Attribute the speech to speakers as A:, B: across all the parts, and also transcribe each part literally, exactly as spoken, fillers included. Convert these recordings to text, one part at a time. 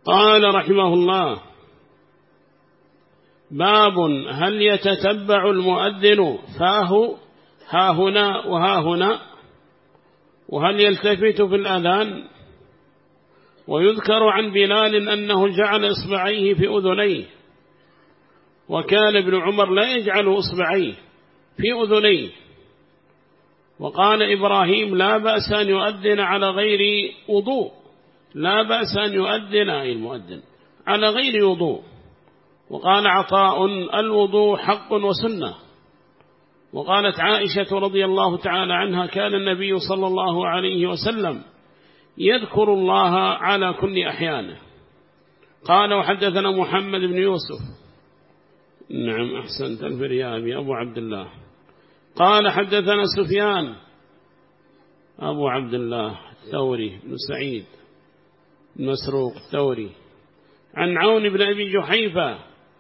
A: قال رحمه الله: باب هل يتتبع المؤذن فاه ها هنا وها هنا، وهل يلتفت في الأذان؟ ويذكر عن بلال أنه جعل إصبعيه في أذنيه، وكان ابن عمر لا يجعل إصبعيه في أذنيه. وقال إبراهيم: لا بأس أن يؤذن على غير وضوء، لا بأس أن يؤذن أي المؤذن على غير وضوء. وقال عطاء: الوضوء حق وسنة. وقالت عائشة رضي الله تعالى عنها: كان النبي صلى الله عليه وسلم يذكر الله على كل أحيانه. قال: وحدثنا محمد بن يوسف. نعم أحسنت، الفريابي أبو عبد الله. قال: حدثنا سفيان أبو عبد الله الثوري بن سعيد المسروق الثوري عن عون بن أبي جحيفة.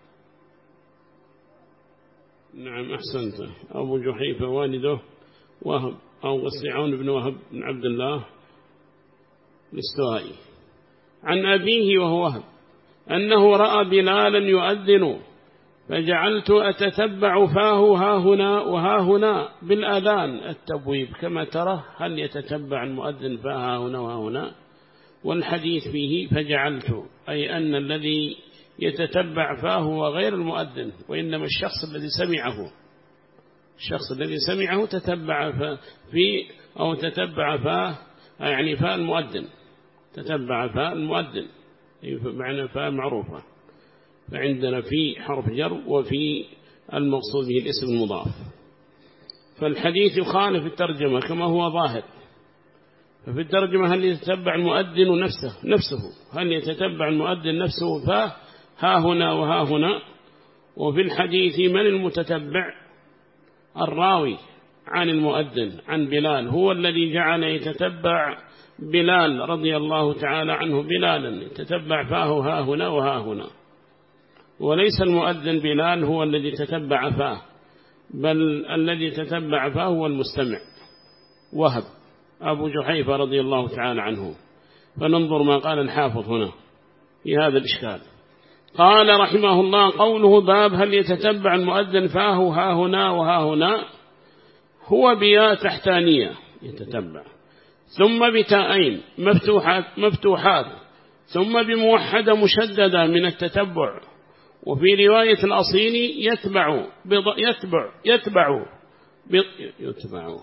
A: نعم أحسنت، أبو جحيفة والده وهب أو قصي عون بن وهب بن عبد الله الاستوائي عن أبيه وهو وهب أنه رأى بلالا يؤذن فجعلت أتتبع فاه ها هنا وها هنا بالأذان التبويب كما ترى. هل يتتبع المؤذن فاه هنا وها هنا؟ والحديث فيه فجعلت، أي أن الذي يتتبع فاه هو غير المؤذن، وإنما الشخص الذي سمعه، الشخص الذي سمعه تتبع في أو تتبع فاه، يعني فاء المؤذن، تتبع فاء المؤذن معنى فاء معروفة. فعندنا في حرف جر وفي المقصود به الاسم المضاف. فالحديث يخالف الترجمة كما هو ظاهر. ففي الترجمة: هل يتتبع المؤذن نفسه نفسه هل يتتبع المؤذن نفسه فاه ها هنا وها هنا. وفي الحديث: من المتتبع؟ الراوي عن المؤذن عن بلال، هو الذي جعل يتتبع بلال رضي الله تعالى عنه، بلالا يتتبع فاه ها هنا وها هنا، وليس المؤذن بلال هو الذي تتبع فاه، بل الذي تتبع فاه هو المستمع وهب أبو جحيفة رضي الله تعالى عنه. فننظر ما قال الحافظ هنا في هذا الإشكال. قال رحمه الله: قوله باب هل يتتبع المؤذن فاه ها هنا وها هنا، هو بياء تحتانية يتتبع، ثم بتاءين مفتوحات, مفتوحات ثم بموحدة مشددة من التتبع. وفي رواية الأصيل يتبع بض... يتبع يتبع ب... يتبع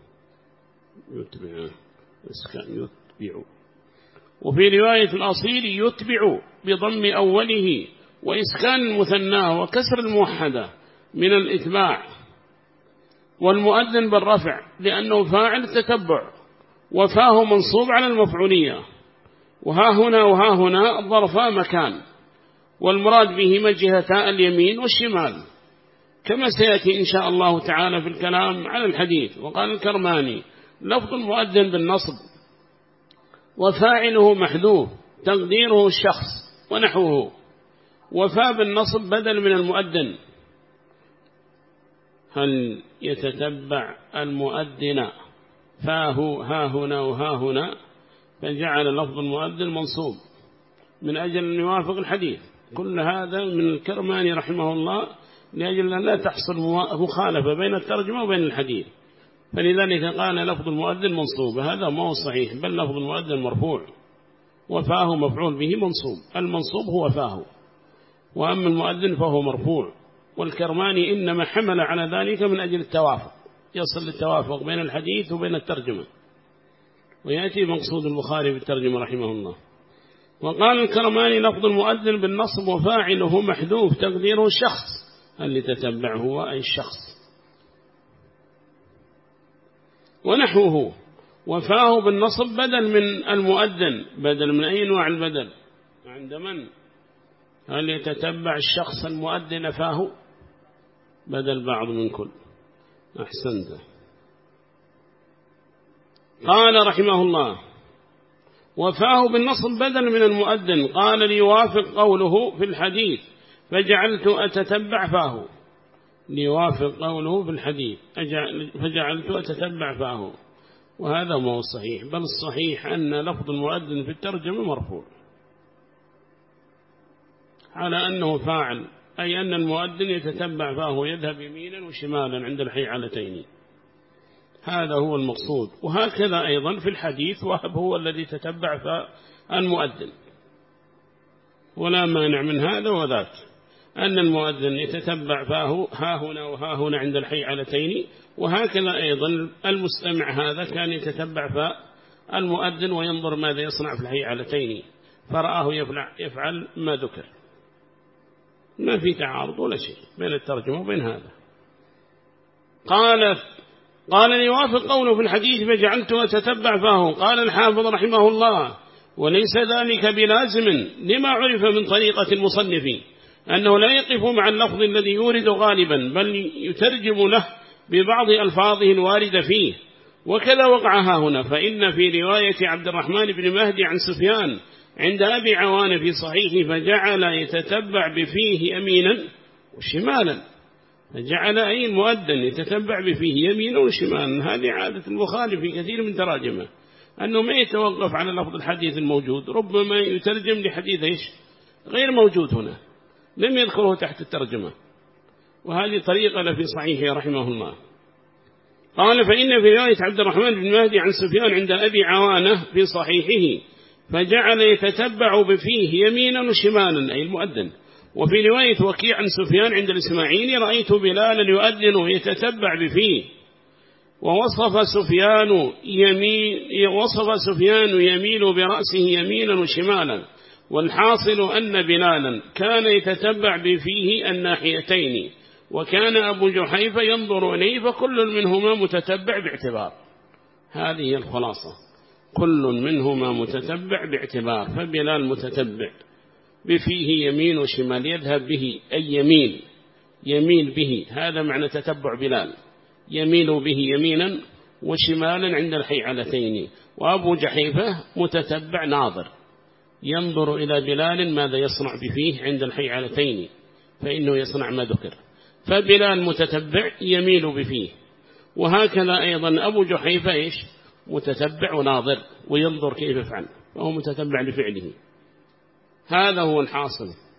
A: يتبع يتبع وفي رواية الأصيل يتبع بضم أوله وإسكان المثنى وكسر الموحدة من الإتباع، والمؤذن بالرفع لأنه فاعل تتبع، وفاه منصوب على المفعولية. وها هنا وها هنا ظرفا مكان، والمراد بهما جهتا اليمين والشمال، كما سيأتي إن شاء الله تعالى في الكلام على الحديث. وقال الكرماني: لفظ المؤذن بالنصب وفاعله محذوف تقديره الشخص ونحوه، وفاء بالنصب بدل من المؤذن. هل يتتبع المؤذن فاه ها هنا وها هنا، فجعل لفظ المؤذن منصوب من أجل أن يوافق الحديث. كل هذا من الكرماني رحمه الله لأجل أن لا تحصل مخالفة بين الترجمة وبين الحديث، فلذلك قال لفظ المؤذن منصوب. هذا ما هو صحيح، بل لفظ المؤذن مرفوع وفاه مفعول به منصوب. المنصوب هو فاه، وأما المؤذن فهو مرفوع. والكرماني إنما حمل على ذلك من أجل التوافق، يصل التوافق بين الحديث وبين الترجمة، ويأتي مقصود البخاري بالترجمة رحمه الله. وقال الكرماني: لفظ المؤذن بالنصب وفاعله محذوف تقديره الشخص، اللي تتبعه هو أي الشخص ونحوه. وفاه بالنصب بدل من المؤذن، بدل من أي نوع البدل؟ عند من؟ هل يتتبع الشخص المؤذن فاه؟ بدل بعض من كل. أحسنت. قال رحمه الله: وفاه بالنصب بدل من المؤذن. قال: ليوافق قوله في الحديث فجعلت أتتبع فاه، ليوافق قوله في الحديث فجعلت أتتبع فاه. وهذا ما هو الصحيح، بل الصحيح أن لفظ المؤذن في الترجمة مرفوع. على أنه فاعل، أي أن المؤذن يتتبع فاه يذهب يمينا وشمالا عند الحيعلتين، هذا هو المقصود. وهكذا أيضا في الحديث وهب هو الذي تتبع فالمؤذن، ولا مانع من هذا وذاك، أن المؤذن يتتبع فاه ها هنا وها هنا عند الحيعلتين، وهكذا أيضا المستمع هذا كان يتتبع فالمؤذن وينظر ماذا يصنع في الحيعلتين، فرآه يفعل ما ذكر. ما في تعارض ولا شيء بين الترجمة وبين هذا. قال قال يوافق قوله في الحديث فجعلت أتتبع فاه. قال الحافظ رحمه الله وليس ذلك بلازم لما عرف من طريقة المصنف أنه لا يقف مع اللفظ الذي يورد غالبا، بل يترجم له ببعض ألفاظه الواردة فيه. وكذا وقعها هنا، فإن في رواية عبد الرحمن بن مهدي عن سفيان عند أبي عوان في صحيح فجعل يتتبع بفيه يمينا وشمالا، فجعل أي المؤذن يتتبع بفيه يمينا وشمالا. هذه عادة البخاري في كثير من تراجمه، أنه ما يتوقف على لفظ الحديث الموجود، ربما يترجم لحديث إيش غير موجود هنا لم يذكره تحت الترجمة، وهذه طريقة في صحيحه رحمه الله. قال فإن في رواية عبد الرحمن بن مهدي عن سفيان عند أبي عوانة في صحيحه فجعل يتتبع بفيه يمينا وشمالا أي المؤذن. وفي رواية وكيع عن سفيان عند الإسماعيلي رأيت بلالا يؤذن يتتبع بفيه. ووصف سفيان يمين وصف سفيان يميل برأسه يمينا وشمالا، والحاصل أن بلالا كان يتتبع بفيه الناحيتين، وكان أبو جحيفة ينظر إليه، فكل منهما متتبع باعتبار. هذه الخلاصة، كل منهما متتبع باعتبار. فبلال متتبع بفيه يمين وشمال، يذهب به أي يمين يميل به، هذا معنى تتبع بلال، يميل به يمينا وشمالا عند الحيعلتين. وأبو جحيفة متتبع ناظر، ينظر إلى بلال ماذا يصنع بفيه عند الحيعلتين، فإنه يصنع ما ذكر. فبلال متتبع يميل بفيه، وهكذا أيضا أبو جحيفة إيش متتبع وناظر وينظر كيف يفعل، وهو متتبع لفعله. هذا هو الحاصل.